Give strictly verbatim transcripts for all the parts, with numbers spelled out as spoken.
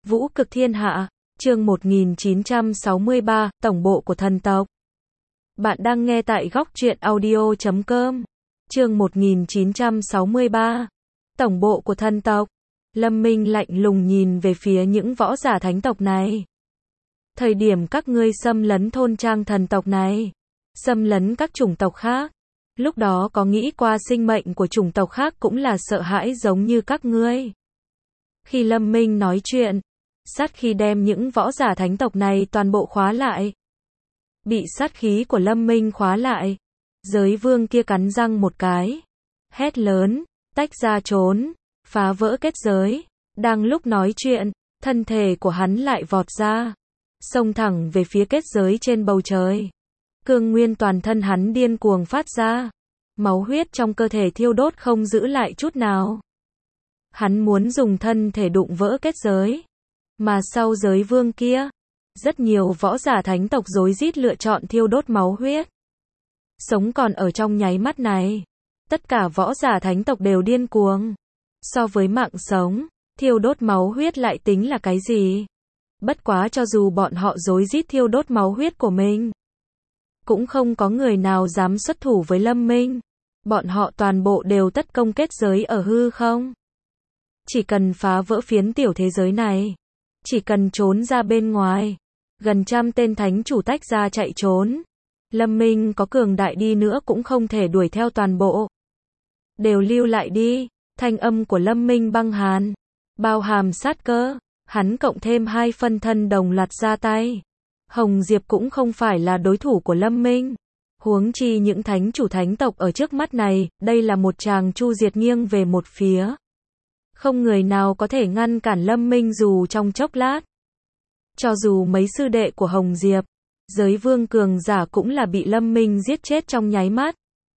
Vũ cực thiên hạ, chương một nghìn chín trăm sáu mươi ba, Tổng bộ của thần tộc. Bạn đang nghe tại góc truyện audio chấm com. Chương một nghìn chín trăm sáu mươi ba, Tổng bộ của thần tộc. Lâm Minh lạnh lùng nhìn về phía những võ giả thánh tộc này. Thời điểm các ngươi xâm lấn thôn trang thần tộc này, xâm lấn các chủng tộc khác, lúc đó có nghĩ qua sinh mệnh của chủng tộc khác cũng là sợ hãi giống như các ngươi. Khi Lâm Minh nói chuyện, sát khí đem những võ giả thánh tộc này toàn bộ khóa lại. Bị sát khí của Lâm Minh khóa lại, giới vương kia cắn răng một cái, hét lớn, tách ra trốn, phá vỡ kết giới. Đang lúc nói chuyện, thân thể của hắn lại vọt ra, xông thẳng về phía kết giới trên bầu trời. Cương nguyên toàn thân hắn điên cuồng phát ra, máu huyết trong cơ thể thiêu đốt không giữ lại chút nào. Hắn muốn dùng thân thể đụng vỡ kết giới. Mà sau giới vương kia, rất nhiều võ giả thánh tộc rối rít lựa chọn thiêu đốt máu huyết. Sống còn ở trong nháy mắt này, tất cả võ giả thánh tộc đều điên cuồng. So với mạng sống, thiêu đốt máu huyết lại tính là cái gì? Bất quá cho dù bọn họ rối rít thiêu đốt máu huyết của mình, cũng không có người nào dám xuất thủ với Lâm Minh. Bọn họ toàn bộ đều tất công kết giới ở hư không. Chỉ cần phá vỡ phiến tiểu thế giới này, chỉ cần trốn ra bên ngoài, gần trăm tên thánh chủ tách ra chạy trốn. Lâm Minh có cường đại đi nữa cũng không thể đuổi theo toàn bộ. Đều lưu lại đi. Thanh âm của Lâm Minh băng hàn, bao hàm sát cơ. Hắn cộng thêm hai phân thân đồng loạt ra tay. Hồng Diệp cũng không phải là đối thủ của Lâm Minh. Huống chi những thánh chủ thánh tộc ở trước mắt này, đây là một tràng chu diệt nghiêng về một phía. Không người nào có thể ngăn cản Lâm Minh dù trong chốc lát. Cho dù mấy sư đệ của Hồng Diệp, giới vương cường giả cũng là bị Lâm Minh giết chết trong nháy mắt.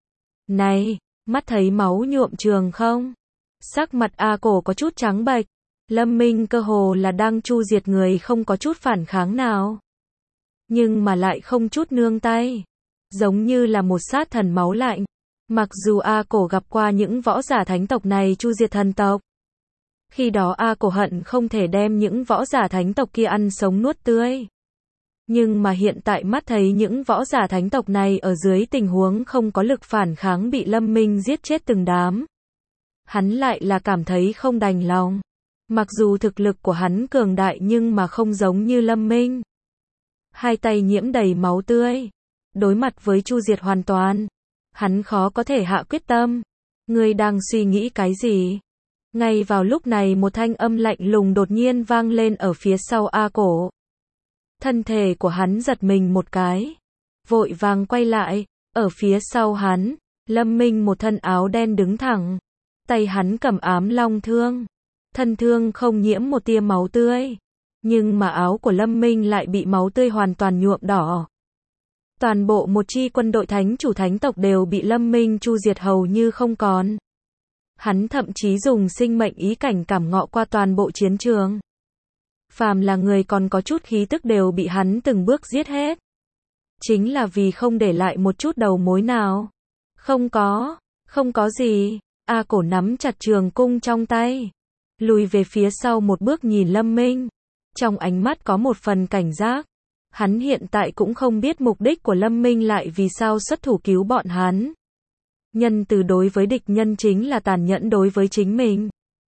Này, mắt thấy máu nhuộm trường không? Sắc mặt A Cổ có chút trắng bệch. Lâm Minh cơ hồ là đang chu diệt người không có chút phản kháng nào. Nhưng mà lại không chút nương tay. Giống như là một sát thần máu lạnh. Mặc dù A Cổ gặp qua những võ giả thánh tộc này chu diệt thần tộc. Khi đó A Cổ hận không thể đem những võ giả thánh tộc kia ăn sống nuốt tươi. Nhưng mà hiện tại mắt thấy những võ giả thánh tộc này ở dưới tình huống không có lực phản kháng bị Lâm Minh giết chết từng đám. Hắn lại là cảm thấy không đành lòng. Mặc dù thực lực của hắn cường đại nhưng mà không giống như Lâm Minh. Hai tay nhiễm đầy máu tươi. Đối mặt với chu diệt hoàn toàn. Hắn khó có thể hạ quyết tâm. Ngươi đang suy nghĩ cái gì? Ngay vào lúc này một thanh âm lạnh lùng đột nhiên vang lên ở phía sau A Cổ. Thân thể của hắn giật mình một cái. Vội vàng quay lại. Ở phía sau hắn, Lâm Minh một thân áo đen đứng thẳng. Tay hắn cầm ám long thương. Thân thương không nhiễm một tia máu tươi. Nhưng mà áo của Lâm Minh lại bị máu tươi hoàn toàn nhuộm đỏ. Toàn bộ một chi quân đội thánh chủ thánh tộc đều bị Lâm Minh chu diệt hầu như không còn. Hắn thậm chí dùng sinh mệnh ý cảnh cảm ngọ qua toàn bộ chiến trường. Phàm là người còn có chút khí tức đều bị hắn từng bước giết hết. Chính là vì không để lại một chút đầu mối nào. Không có, không có gì. A Cổ nắm chặt trường cung trong tay. Lùi về phía sau một bước nhìn Lâm Minh. Trong ánh mắt có một phần cảnh giác. Hắn hiện tại cũng không biết mục đích của Lâm Minh lại vì sao xuất thủ cứu bọn hắn. Nhân từ đối với địch nhân chính là tàn nhẫn đối với chính mình.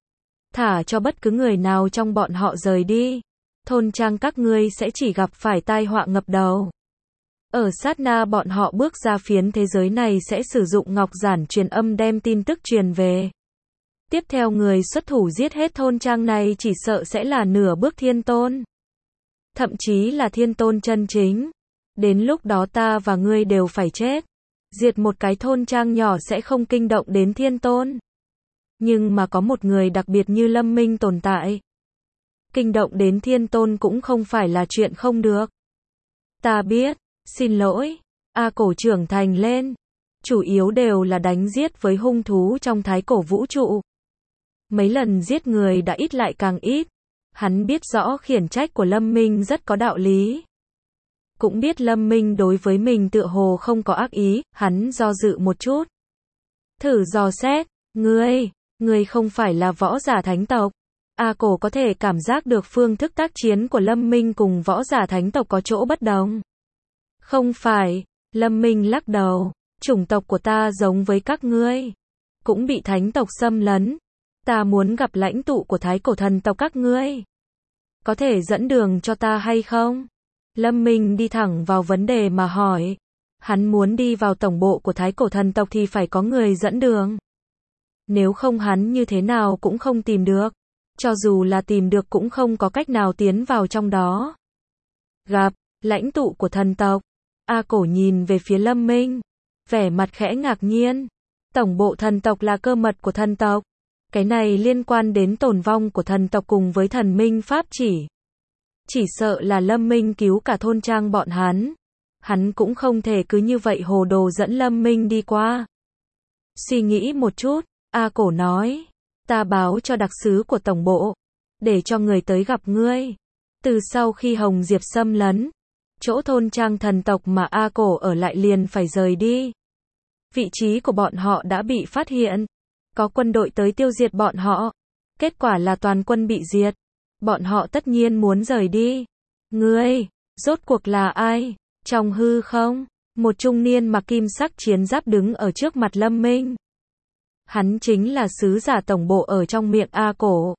Thả cho bất cứ người nào trong bọn họ rời đi. Thôn trang các ngươi sẽ chỉ gặp phải tai họa ngập đầu. Ở sát na bọn họ bước ra phiến thế giới này sẽ sử dụng ngọc giản truyền âm đem tin tức truyền về. Tiếp theo người xuất thủ giết hết thôn trang này chỉ sợ sẽ là nửa bước thiên tôn. Thậm chí là thiên tôn chân chính. Đến lúc đó ta và ngươi đều phải chết. Diệt một cái thôn trang nhỏ sẽ không kinh động đến thiên tôn. Nhưng mà có một người đặc biệt như Lâm Minh tồn tại. Kinh động đến thiên tôn cũng không phải là chuyện không được. Ta biết, xin lỗi. A Cổ trưởng thành lên. Chủ yếu đều là đánh giết với hung thú trong thái cổ vũ trụ. Mấy lần giết người đã ít lại càng ít. Hắn biết rõ khiển trách của Lâm Minh rất có đạo lý. Cũng biết Lâm Minh đối với mình tựa hồ không có ác ý, hắn do dự một chút. Thử dò xét, ngươi, ngươi không phải là võ giả thánh tộc. A Cổ có thể cảm giác được phương thức tác chiến của Lâm Minh cùng võ giả thánh tộc có chỗ bất đồng. Không phải, Lâm Minh lắc đầu, chủng tộc của ta giống với các ngươi, cũng bị thánh tộc xâm lấn. Ta muốn gặp lãnh tụ của thái cổ thần tộc các ngươi. Có thể dẫn đường cho ta hay không? Lâm Minh đi thẳng vào vấn đề mà hỏi. Hắn muốn đi vào tổng bộ của thái cổ thần tộc thì phải có người dẫn đường. Nếu không hắn như thế nào cũng không tìm được. Cho dù là tìm được cũng không có cách nào tiến vào trong đó. Gặp, lãnh tụ của thần tộc. A Cổ nhìn về phía Lâm Minh. Vẻ mặt khẽ ngạc nhiên. Tổng bộ thần tộc là cơ mật của thần tộc. Cái này liên quan đến tồn vong của thần tộc cùng với thần minh pháp chỉ. Chỉ sợ là Lâm Minh cứu cả thôn trang bọn hắn. Hắn cũng không thể cứ như vậy hồ đồ dẫn Lâm Minh đi qua. Suy nghĩ một chút, A Cổ nói. Ta báo cho đặc sứ của tổng bộ. Để cho người tới gặp ngươi. Từ sau khi Hồng Diệp xâm lấn. Chỗ thôn trang thần tộc mà A Cổ ở lại liền phải rời đi. Vị trí của bọn họ đã bị phát hiện. Có quân đội tới tiêu diệt bọn họ. Kết quả là toàn quân bị diệt. Bọn họ tất nhiên muốn rời đi. Ngươi, rốt cuộc là ai? Trong hư không, một trung niên mặc kim sắc chiến giáp đứng ở trước mặt Lâm Minh. Hắn chính là sứ giả tổng bộ ở trong miệng A Cổ.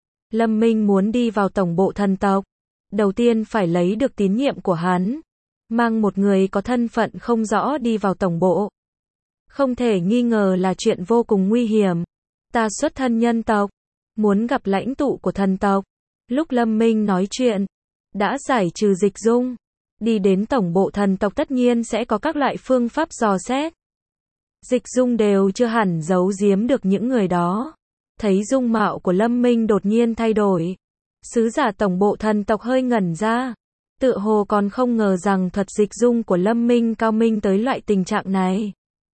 Lâm Minh muốn đi vào tổng bộ thần tộc. Đầu tiên phải lấy được tín nhiệm của hắn. Mang một người có thân phận không rõ đi vào tổng bộ. Không thể nghi ngờ là chuyện vô cùng nguy hiểm. Ta xuất thân nhân tộc. Muốn gặp lãnh tụ của thần tộc. Lúc Lâm Minh nói chuyện. Đã giải trừ Dịch Dung. Đi đến tổng bộ thần tộc tất nhiên sẽ có các loại phương pháp dò xét. Dịch Dung đều chưa hẳn giấu giếm được những người đó. Thấy dung mạo của Lâm Minh đột nhiên thay đổi. Sứ giả tổng bộ thần tộc hơi ngẩn ra. Tựa hồ còn không ngờ rằng thuật dịch dung của Lâm Minh cao minh tới loại tình trạng này.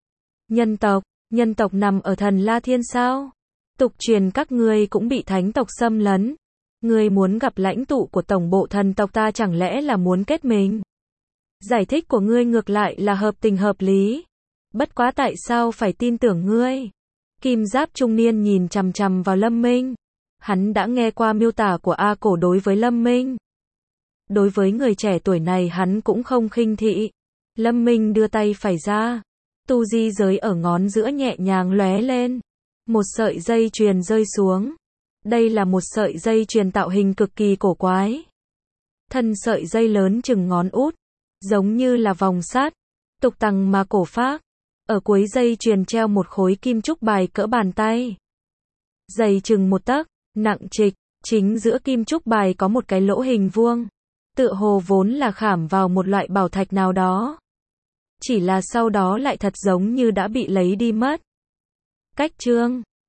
Nhân tộc, nhân tộc nằm ở thần La Thiên sao? Tục truyền các ngươi cũng bị thánh tộc xâm lấn. Ngươi muốn gặp lãnh tụ của tổng bộ thần tộc ta chẳng lẽ là muốn kết mình? Giải thích của ngươi ngược lại là hợp tình hợp lý. Bất quá tại sao phải tin tưởng ngươi? Kim giáp trung niên nhìn chằm chằm vào Lâm Minh. Hắn đã nghe qua miêu tả của A Cổ đối với Lâm Minh. Đối với người trẻ tuổi này hắn cũng không khinh thị. Lâm Minh đưa tay phải ra. Tu di giới ở ngón giữa nhẹ nhàng lóe lên. Một sợi dây chuyền rơi xuống. Đây là một sợi dây chuyền tạo hình cực kỳ cổ quái. Thân sợi dây lớn chừng ngón út. Giống như là vòng sắt. Tục tằng mà cổ phác. Ở cuối dây chuyền treo một khối kim trúc bài cỡ bàn tay. Dày chừng một tấc, nặng trịch. Chính giữa kim trúc bài có một cái lỗ hình vuông. Tựa hồ vốn là khảm vào một loại bảo thạch nào đó. Chỉ là sau đó lại thật giống như đã bị lấy đi mất. Cách chương